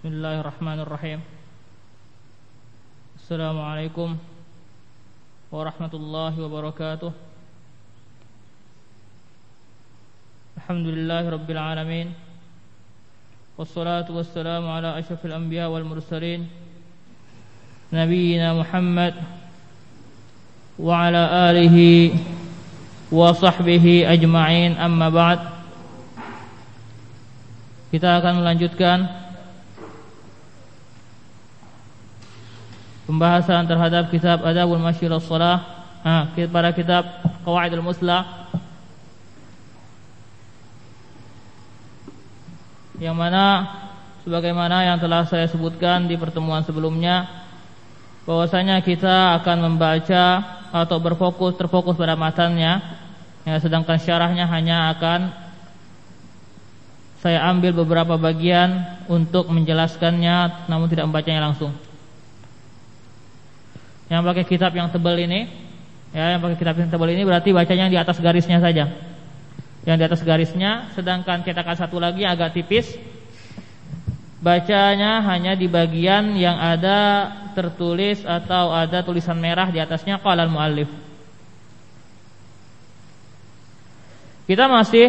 Bismillahirrahmanirrahim. Assalamualaikum warahmatullahi wabarakatuh. Alhamdulillahirabbil alamin. Wassalatu wassalamu ala asyrafil anbiya wal mursalin nabiyyina Muhammad wa ala alihi wa sahbihi ajma'in, amma ba'd. Kita akan melanjutkan pembahasan terhadap kitab Adabul Masyi ila Shalah, pada kitab Qawaidul Muslah, yang mana sebagaimana yang telah saya sebutkan di pertemuan sebelumnya, bahwasanya kita akan membaca atau terfokus pada matannya, ya, sedangkan syarahnya hanya akan saya ambil beberapa bagian untuk menjelaskannya, namun tidak membacanya langsung. Yang pakai kitab yang tebal ini, ya, yang pakai kitab yang tebal ini berarti bacanya di atas garisnya saja. Yang di atas garisnya, sedangkan cetakan satu lagi agak tipis, bacanya hanya di bagian yang ada tertulis atau ada tulisan merah di atasnya qala al-muallif. Kita masih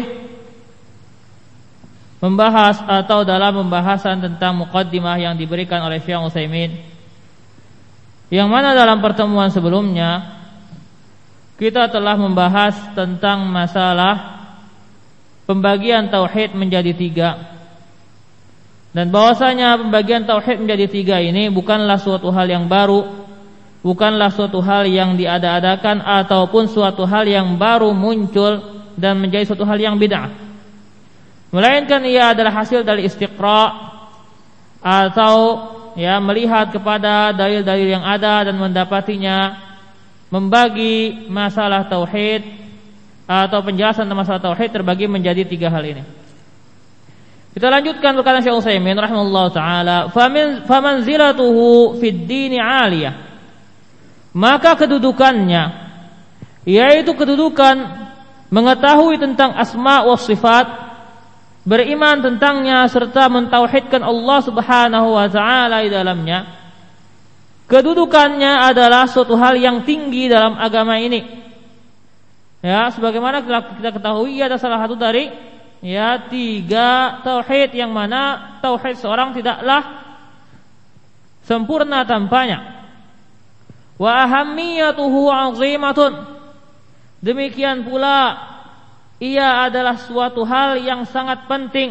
membahas atau dalam pembahasan tentang muqaddimah yang diberikan oleh Syekh Utsaimin, yang mana dalam pertemuan sebelumnya kita telah membahas tentang masalah pembagian tauhid menjadi 3. Dan bahwasanya pembagian tauhid menjadi 3 ini bukanlah suatu hal yang baru, bukanlah suatu hal yang diada-adakan, ataupun suatu hal yang baru muncul dan menjadi suatu hal yang bid'ah, melainkan ia adalah hasil dari istiqra' atau, ya, melihat kepada dalil-dalil yang ada dan mendapatinya, membagi masalah tauhid atau penjelasan tentang masalah tauhid terbagi menjadi 3 hal ini. Kita lanjutkan perkataan Syekh Utsaimin rahimahullahu taala, famanzilatuhu fid dini 'aliyah. Maka kedudukannya, yaitu kedudukan mengetahui tentang asma wa sifat, beriman tentangnya serta mentauhidkan Allah Subhanahu wa taala di dalamnya, kedudukannya adalah suatu hal yang tinggi dalam agama ini. Ya, sebagaimana kita ketahui, ia adalah salah satu dari, ya, 3 tauhid yang mana tauhid seorang tidaklah sempurna tanpanya. Wa ahammiyatuhu 'azimatun. Demikian pula ia adalah suatu hal yang sangat penting.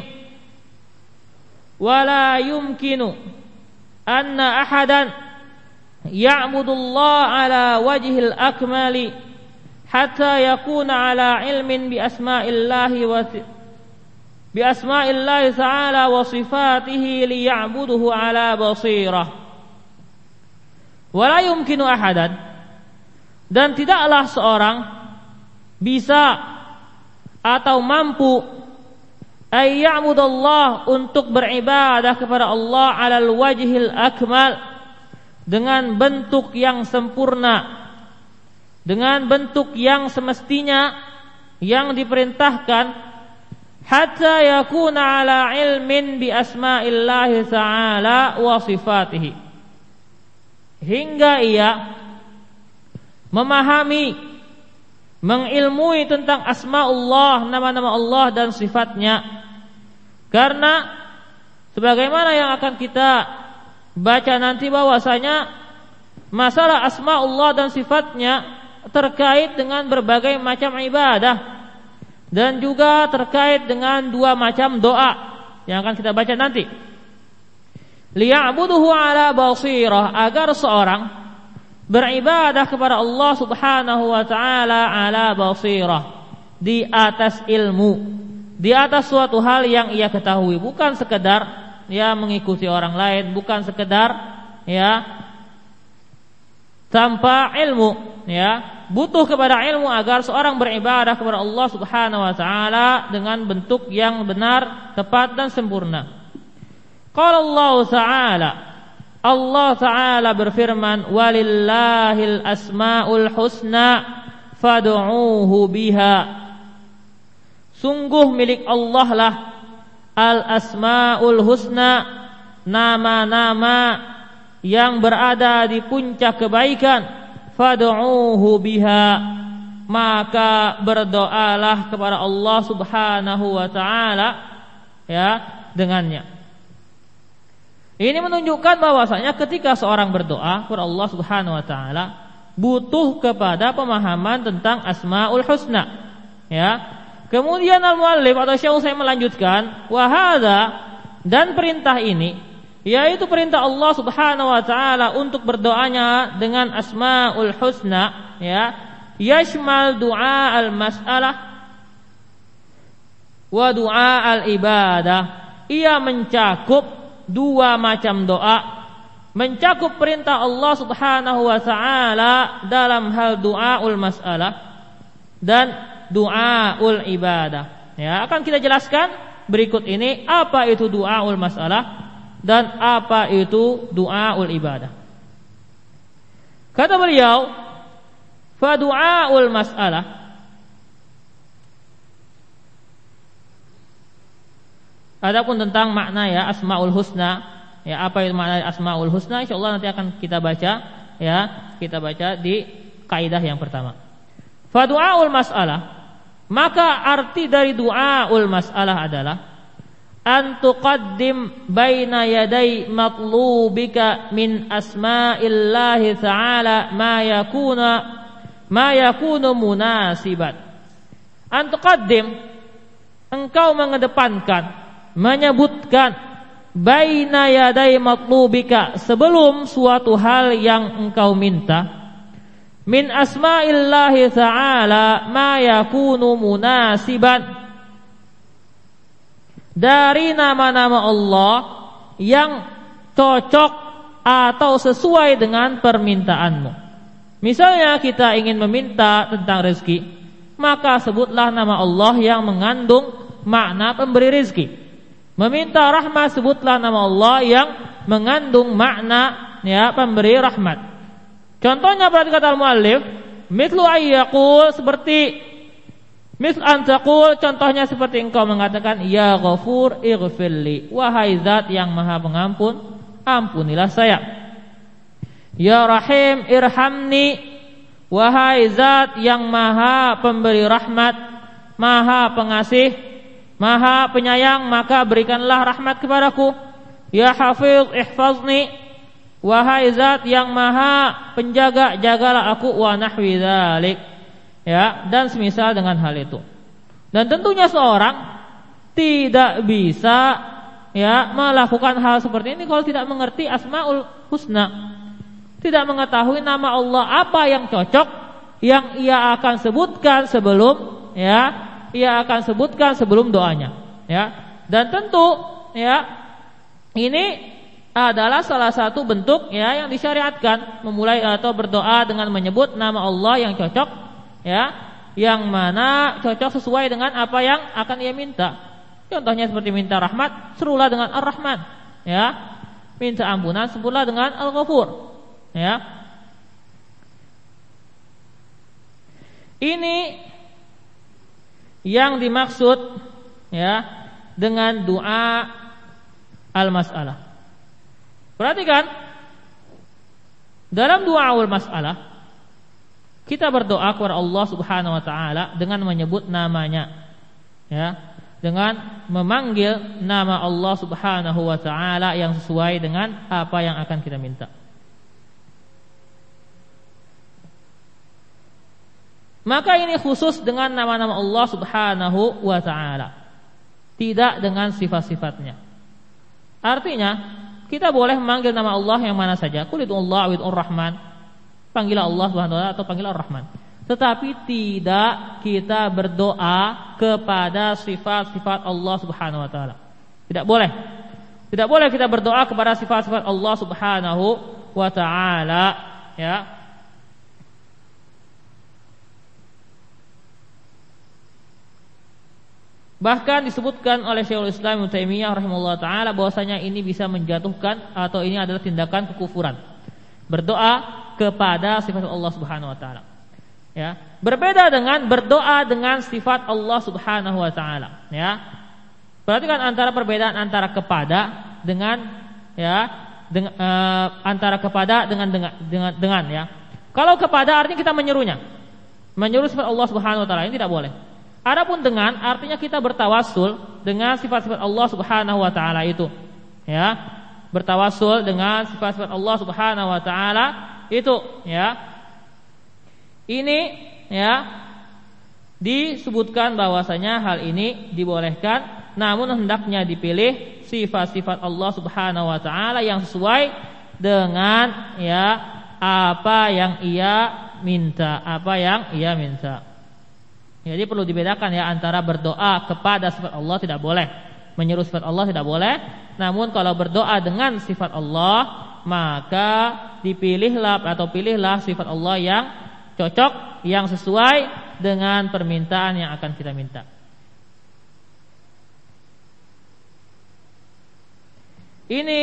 Wala yumkinu anna ahadan ya'budullaha ala wajhil akmali hatta yakuna ala ilmin bi asma'illahi ta'ala wa sifatihi liya'buduhu ala basirah. Wala yumkinu ahadan, dan tidaklah seorang bisa atau mampu ayya'budallah, untuk beribadah kepada Allah alal wajhil akmal, dengan bentuk yang sempurna, dengan bentuk yang semestinya, yang diperintahkan, hatta yakuna ala ilmin bi asma'illahi ta'ala wa sifatihi, hingga ia memahami, mengilmui tentang asma Allah, nama-nama Allah dan sifatnya. Karena sebagaimana yang akan kita baca nanti, bahwasanya masalah asma Allah dan sifatnya terkait dengan berbagai macam ibadah, dan juga terkait dengan 2 macam doa yang akan kita baca nanti. Liya'buduhu ala basirah, agar seorang beribadah kepada Allah Subhanahu wa taala ala basirah, di atas ilmu, di atas suatu hal yang ia ketahui, bukan sekedar, ya, mengikuti orang lain, bukan sekedar, ya, tanpa ilmu, ya, butuh kepada ilmu agar seorang beribadah kepada Allah Subhanahu wa taala dengan bentuk yang benar, tepat dan sempurna. Qala Allah Ta'ala, Allah Ta'ala berfirman, walillahil asmaul husna fad'uuhu biha. Sungguh milik Allah lah al-asmaul husna, nama-nama yang berada di puncak kebaikan, fad'uuhu biha, maka berdoalah kepada Allah Subhanahu wa taala ya dengannya. Ini menunjukkan bahwasanya ketika seorang berdoa kepada Allah Subhanahu wa taala butuh kepada pemahaman tentang Asmaul Husna. Ya. Kemudian al-muallif atau Syekh saya melanjutkan, wa hadza, dan perintah ini yaitu perintah Allah Subhanahu wa taala untuk berdoanya dengan Asmaul Husna, ya, yashmal du'a al-mas'alah wa du'a al-ibadah. Ia mencakup dua macam doa, mencakup perintah Allah Subhanahu wa taala dalam hal du'aul mas'alah dan du'aul ibadah. Ya, akan kita jelaskan berikut ini apa itu du'aul mas'alah dan apa itu du'aul ibadah. Kata beliau, fa du'aul mas'alah, adapun tentang makna ya Asmaul Husna, ya apa itu makna Asmaul Husna, insyaallah nanti akan kita baca, ya, kita baca di kaidah yang pertama. Fa du'aul mas'alah, maka arti dari du'aul mas'alah adalah an tuqaddim baina yaday matlubika min asma'illahi ta'ala ma yakunu munasibat. An tuqaddim, engkau mengedepankan, menyebutkan baina yaday matlubika, sebelum suatu hal yang engkau minta, min asma'illahi ta'ala ma yakunu munasiban, dari nama-nama Allah yang cocok atau sesuai dengan permintaanmu. Misalnya kita ingin meminta tentang rezeki, maka sebutlah nama Allah yang mengandung makna pemberi rezeki. Meminta rahmat, sebutlah nama Allah yang mengandung makna ya pemberi rahmat. Contohnya pada kata al-muallif, mithlu ayyaqul, seperti misl antaqul, contohnya seperti engkau mengatakan ya Ghafur ighfirli, wahai zat yang maha pengampun, ampunilah saya. Ya Rahim irhamni, wahai zat yang maha pemberi rahmat, maha pengasih, maha penyayang, maka berikanlah rahmat kepadaku. Ya Hafiz ihfazni, wahai zat yang maha penjaga, jagalah aku, wa nahwi dzalik, ya, dan semisal dengan hal itu. Dan tentunya seorang tidak bisa ya melakukan hal seperti ini kalau tidak mengerti Asmaul Husna, tidak mengetahui nama Allah apa yang cocok yang ia akan sebutkan sebelum ya ia akan sebutkan sebelum doanya, ya. Dan tentu ya ini adalah salah satu bentuk ya yang disyariatkan, memulai atau berdoa dengan menyebut nama Allah yang cocok, ya, yang mana cocok sesuai dengan apa yang akan ia minta. Contohnya seperti minta rahmat, serulah dengan Ar-Rahman, ya. Minta ampunan, sebutlah dengan Al-Ghafur, ya. Ini yang dimaksud ya dengan doa al-mas'alah. Perhatikan, dalam doa al-mas'alah kita berdoa kepada Allah Subhanahu wa taala dengan menyebut namanya, ya, dengan memanggil nama Allah Subhanahu wa taala yang sesuai dengan apa yang akan kita minta. Maka ini khusus dengan nama-nama Allah Subhanahu wa ta'ala, tidak dengan sifat-sifatnya. Artinya kita boleh memanggil nama Allah yang mana saja, qul Allah wa Rahman, panggillah Allah Subhanahu wa ta'ala atau panggillah Ar-Rahman. Tetapi tidak kita berdoa kepada sifat-sifat Allah Subhanahu wa ta'ala. Tidak boleh. Tidak boleh kita berdoa kepada sifat-sifat Allah Subhanahu wa ta'ala, ya. Bahkan disebutkan oleh Syekhul Islam Ibnu Taimiyah rahimahullah taala bahwasanya ini bisa menjatuhkan atau ini adalah tindakan kekufuran, berdoa kepada sifat Allah Subhanahu wa taala. Ya, berbeda dengan berdoa dengan sifat Allah Subhanahu wa taala, ya. Perhatikan antara perbedaan antara kepada dengan ya, antara kepada dengan ya. Kalau kepada artinya kita menyerunya. Menyeru sifat Allah Subhanahu wa taala ini tidak boleh. Adapun dengan artinya kita bertawassul dengan sifat-sifat Allah Subhanahu wa taala itu. Ya. Bertawassul dengan sifat-sifat Allah Subhanahu wa taala itu, ya. Ini ya disebutkan bahwasanya hal ini dibolehkan, namun hendaknya dipilih sifat-sifat Allah Subhanahu wa taala yang sesuai dengan ya apa yang ia minta, Jadi perlu dibedakan ya antara berdoa kepada sifat Allah tidak boleh, menyeru sifat Allah tidak boleh. Namun kalau berdoa dengan sifat Allah, maka pilihlah sifat Allah yang cocok, yang sesuai dengan permintaan yang akan kita minta. Ini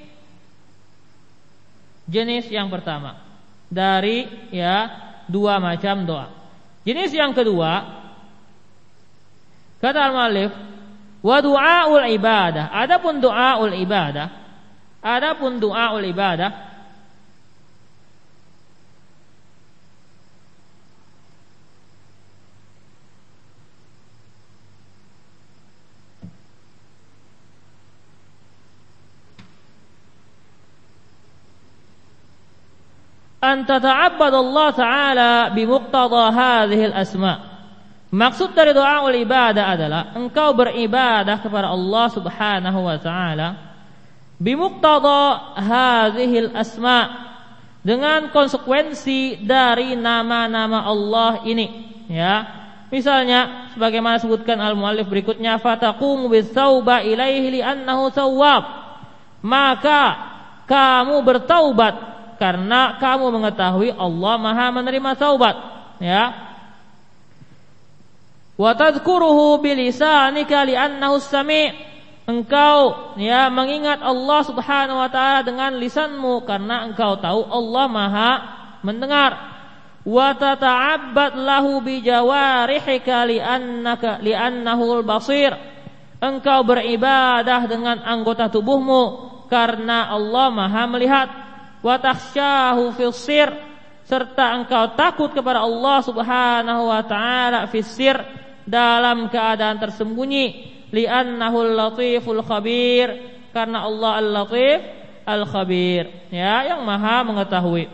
jenis yang pertama dari ya dua macam doa. Jenis yang kedua, kata al-muallif, wa du'aul ibadah. Adapun du'aul ibadah, an tata'abbad Allah Ta'ala bimuqtada hadhil asma. Maksud dari doa ibadah adalah engkau beribadah kepada Allah Subhanahu wa taala bimuqtada hadhil asma, dengan konsekuensi dari nama-nama Allah ini, ya. Misalnya sebagaimana sebutkan al-muallif berikutnya, fataqumu bis-tauba ilaihi li'annahu tawwab. Maka kamu bertaubat karena kamu mengetahui Allah Maha menerima taubat, ya. Wa tadhkuruhu bilisanika li'annahu sami'. Engkau ya mengingat Allah Subhanahu wa taala dengan lisanmu karena engkau tahu Allah Maha mendengar. Wa tata'abbad lahu bi jawarihika li'annahu al-basir. Engkau beribadah dengan anggota tubuhmu karena Allah Maha melihat. Wa takhsyahu fis sir, serta engkau takut kepada Allah Subhanahu wa taala fis sir, dalam keadaan tersembunyi, li'annahu al-latiful khabir, karena Allah al-latif al-khabir, ya, yang Maha mengetahui.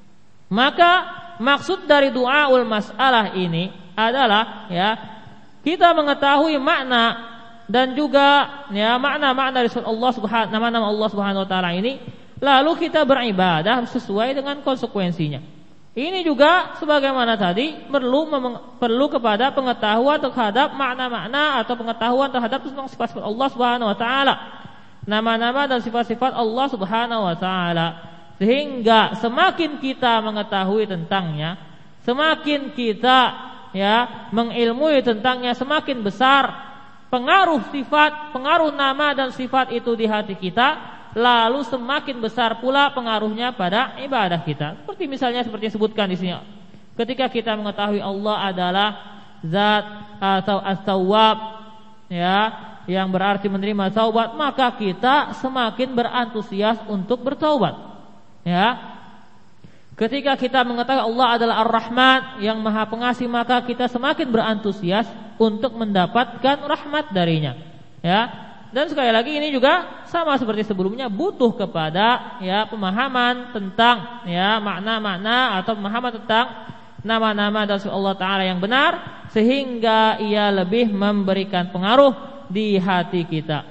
Maka maksud dari du'aul mas'alah ini adalah ya kita mengetahui makna dan juga ya makna-makna dari Allah Subhanahu, nama-nama Allah Subhanahu wa taala ini, lalu kita beribadah sesuai dengan konsekuensinya. Ini juga sebagaimana tadi perlu kepada pengetahuan terhadap makna-makna atau pengetahuan terhadap tentang sifat-sifat Allah Subhanahu wa taala, nama-nama dan sifat-sifat Allah Subhanahu wa taala. Sehingga semakin kita mengetahui tentangnya, semakin kita ya mengilmui tentangnya, semakin besar pengaruh sifat, pengaruh nama dan sifat itu di hati kita. Lalu semakin besar pula pengaruhnya pada ibadah kita. Seperti misalnya seperti disebutkan di sini, ketika kita mengetahui Allah adalah Zat atau As-Tawwab, ya, yang berarti menerima taubat, maka kita semakin berantusias untuk bertaubat. Ya. Ketika kita mengetahui Allah adalah Ar-Rahman, yang Maha Pengasih, maka kita semakin berantusias untuk mendapatkan rahmat darinya. Ya. Dan sekali lagi ini juga sama seperti sebelumnya, butuh kepada ya pemahaman tentang ya makna-makna atau pemahaman tentang nama-nama dan sifat Allah Ta'ala yang benar, sehingga ia lebih memberikan pengaruh di hati kita.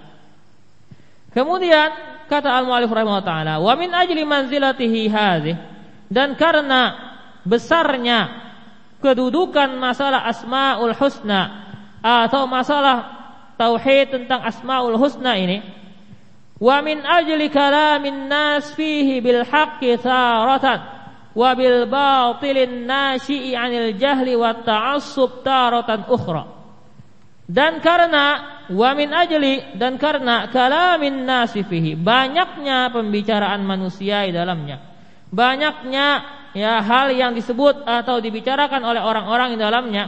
Kemudian kata al-mu'allif rahimahullah ta'ala, wa min ajli manzilatihi hadhihi, dan karena besarnya kedudukan masalah asmaul husna atau masalah tauhid tentang asmaul husna ini, wa min ajli kalamin nas fihi bil haqqi taratan wa bil batilin nasyi'i 'anil jahli wat ta'assub taratan ukhra. Dan karena wa min ajli, dan karena kalamin nas fihi, banyaknya pembicaraan manusia di dalamnya, banyaknya ya hal yang disebut atau dibicarakan oleh orang-orang di dalamnya,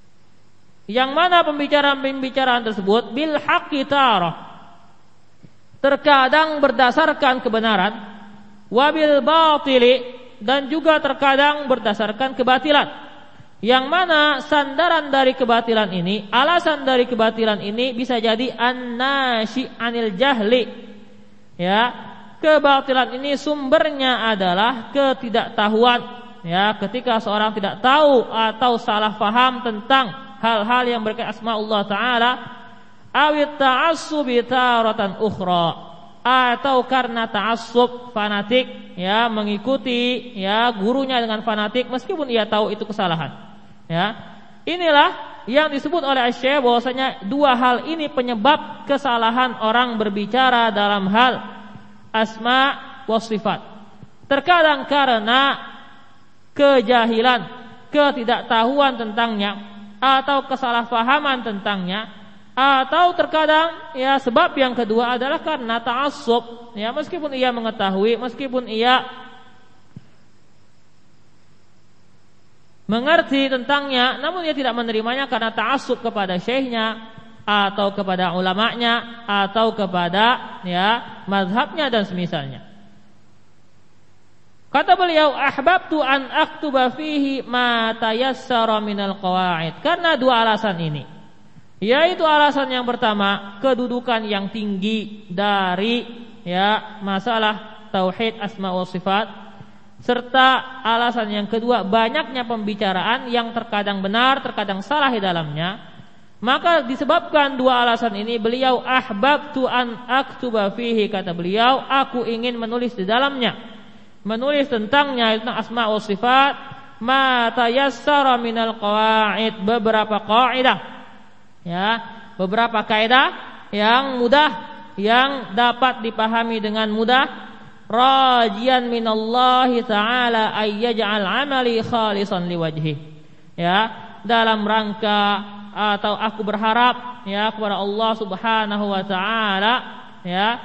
yang mana pembicaraan-pembicaraan tersebut bil haqqi tarah, terkadang berdasarkan kebenaran, wabil batili, dan juga terkadang berdasarkan kebatilan. Yang mana sandaran dari kebatilan ini, alasan dari kebatilan ini bisa jadi an-nasyi 'anil jahli. Ya, kebatilan ini sumbernya adalah ketidaktahuan. Ya, ketika seorang tidak tahu atau salah faham tentang hal-hal yang berkaitan asma Allah Ta'ala, awit ta'assubi taratan ukhra, atau karena ta'assub, fanatik, ya, mengikuti ya gurunya dengan fanatik meskipun ia tahu itu kesalahan. Ya, inilah yang disebut oleh Syekh bahwasanya dua hal ini penyebab kesalahan orang berbicara dalam hal asma wa sifat. Terkadang karena kejahilan, ketidaktahuan tentangnya, atau kesalahpahaman tentangnya, atau terkadang ya sebab yang kedua adalah karena ta'assub. Ya, meskipun ia mengetahui, meskipun ia mengerti tentangnya, namun ia tidak menerimanya karena ta'assub kepada syekhnya, atau kepada ulamanya, atau kepada ya mazhabnya dan semisalnya. Kata beliau, ahbabtu an aktuba fihi ma tayassara minal qawaid. Karena dua alasan ini, yaitu alasan yang pertama, kedudukan yang tinggi dari ya masalah tauhid asma wa sifat, serta alasan yang kedua, banyaknya pembicaraan yang terkadang benar, terkadang salah di dalamnya. Maka disebabkan dua alasan ini, beliau ahbabtu an aktuba fihi, kata beliau, aku ingin menulis di dalamnya, menulis tentangnya, tentang asma wa sifat, ma tayassara minal qawaid, beberapa qaidah, ya, beberapa kaidah yang mudah, yang dapat dipahami dengan mudah, rajian minallahi ta'ala ayyaj'al amali khalisan liwajhi. Ya, dalam rangka atau aku berharap ya kepada Allah Subhanahu wa taala ya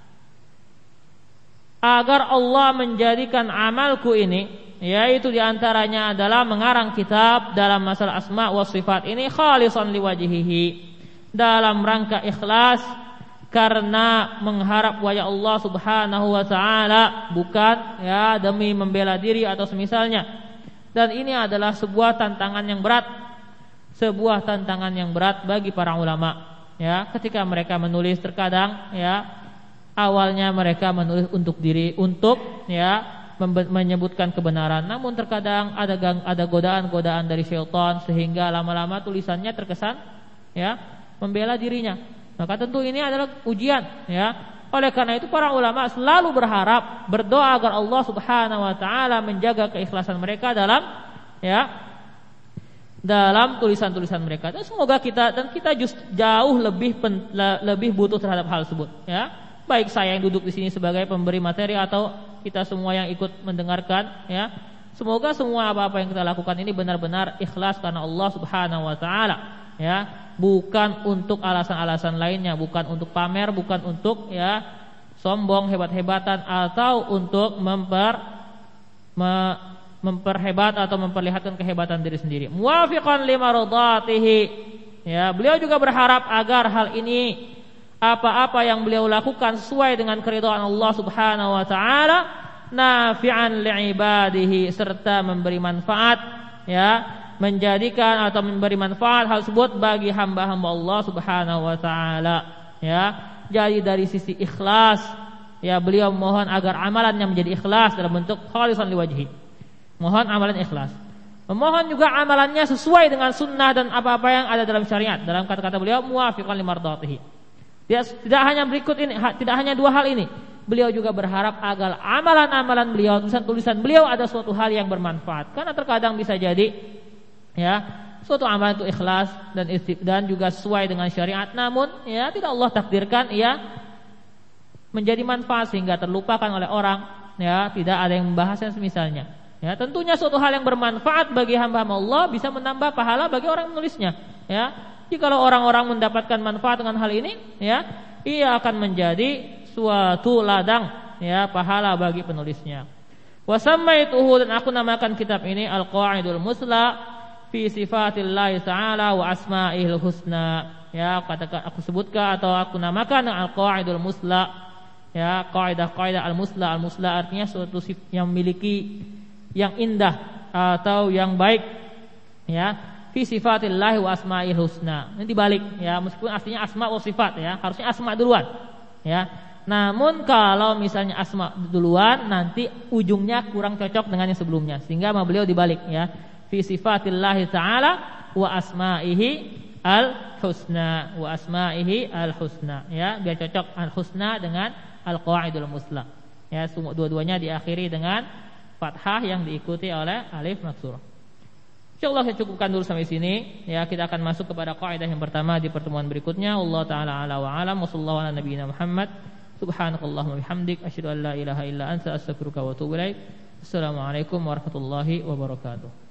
agar Allah menjadikan amalku ini, yaitu diantaranya adalah mengarang kitab dalam masalah asma wa sifat ini, khalisan liwajhihi, dalam rangka ikhlas karena mengharap wajah Allah Subhanahu wa taala, bukan ya demi membela diri atau semisalnya. Dan ini adalah sebuah tantangan yang berat, sebuah tantangan yang berat bagi para ulama. Ya, ketika mereka menulis, terkadang ya awalnya mereka menulis untuk diri, untuk ya menyebutkan kebenaran, namun terkadang ada godaan-godaan dari syaitan sehingga lama-lama tulisannya terkesan ya membela dirinya. Maka tentu ini adalah ujian ya. Oleh karena itu para ulama selalu berharap, berdoa agar Allah Subhanahu wa taala menjaga keikhlasan mereka dalam ya dalam tulisan-tulisan mereka. Dan semoga kita jauh lebih butuh terhadap hal tersebut ya. Baik saya yang duduk di sini sebagai pemberi materi atau kita semua yang ikut mendengarkan ya. Semoga semua apa-apa yang kita lakukan ini benar-benar ikhlas karena Allah Subhanahu wa taala ya, bukan untuk alasan-alasan lainnya, bukan untuk pamer, bukan untuk ya sombong hebat-hebatan atau untuk memperhebat atau memperlihatkan kehebatan diri sendiri. Muwafiqan limaradatihi. Ya, beliau juga berharap agar hal ini, apa-apa yang beliau lakukan sesuai dengan keridhaan Allah Subhanahu wa taala, nafi'an li'ibadihi, serta memberi manfaat ya, menjadikan atau memberi manfaat hal tersebut bagi hamba-hamba Allah Subhanahu wa taala ya. Jadi dari sisi ikhlas ya, beliau mohon agar amalannya menjadi ikhlas dalam bentuk khalisan liwajhi. Mohon amalan ikhlas. Memohon juga amalannya sesuai dengan sunnah dan apa-apa yang ada dalam syariat. Dalam kata-kata beliau, muwafiqan limardatihi. Tidak hanya berikut ini, tidak hanya dua hal ini. Beliau juga berharap agar amalan-amalan beliau, tulisan-tulisan beliau ada suatu hal yang bermanfaat. Karena terkadang bisa jadi ya suatu amalan itu ikhlas dan juga sesuai dengan syariat, namun ya tidak Allah takdirkan ia menjadi manfaat sehingga terlupakan oleh orang ya, tidak ada yang membahasnya semisalnya. Ya, tentunya suatu hal yang bermanfaat bagi hamba-hamba Allah bisa menambah pahala bagi orang yang menulisnya. Ya, jikalau orang-orang mendapatkan manfaat dengan hal ini, ya, ia akan menjadi suatu ladang ya pahala bagi penulisnya. Wa sammaituhu, dan aku namakan kitab ini Al-Qawaidul Musla fi sifatillahi ta'ala wa asma'ihil husna. Ya, katakan aku sebutkan atau aku namakan al-qaidul musla. Ya, kaidah-kaidah al-musla. Al-musla artinya suatu sifat yang memiliki yang indah atau yang baik. Ya, fi sifatillahi wa asma'ihil husna. Ini dibalik ya, meskipun aslinya asma wa sifat ya, harusnya asma duluan. Ya. Namun kalau misalnya asma duluan, nanti ujungnya kurang cocok dengan yang sebelumnya, sehingga beliau dibalik ya. Fi sifatillahi ta'ala wa asma'ihi al-husna, wa asma'ihi al-husna ya, biar cocok al-husna dengan al-qaidul musla. Ya, semua dua-duanya diakhiri dengan fathah yang diikuti oleh alif maksurah. Insyaallah saya cukupkan dulu sampai sini ya, kita akan masuk kepada kaidah yang pertama di pertemuan berikutnya. Allah taala ala wa alam, wa sallallahu ala nabiyina Muhammad. Subhanakallahumma bihamdik asyhadu an la ilaha illa anta astaghfiruka wa atubu ilaik. Assalamualaikum warahmatullahi wabarakatuh.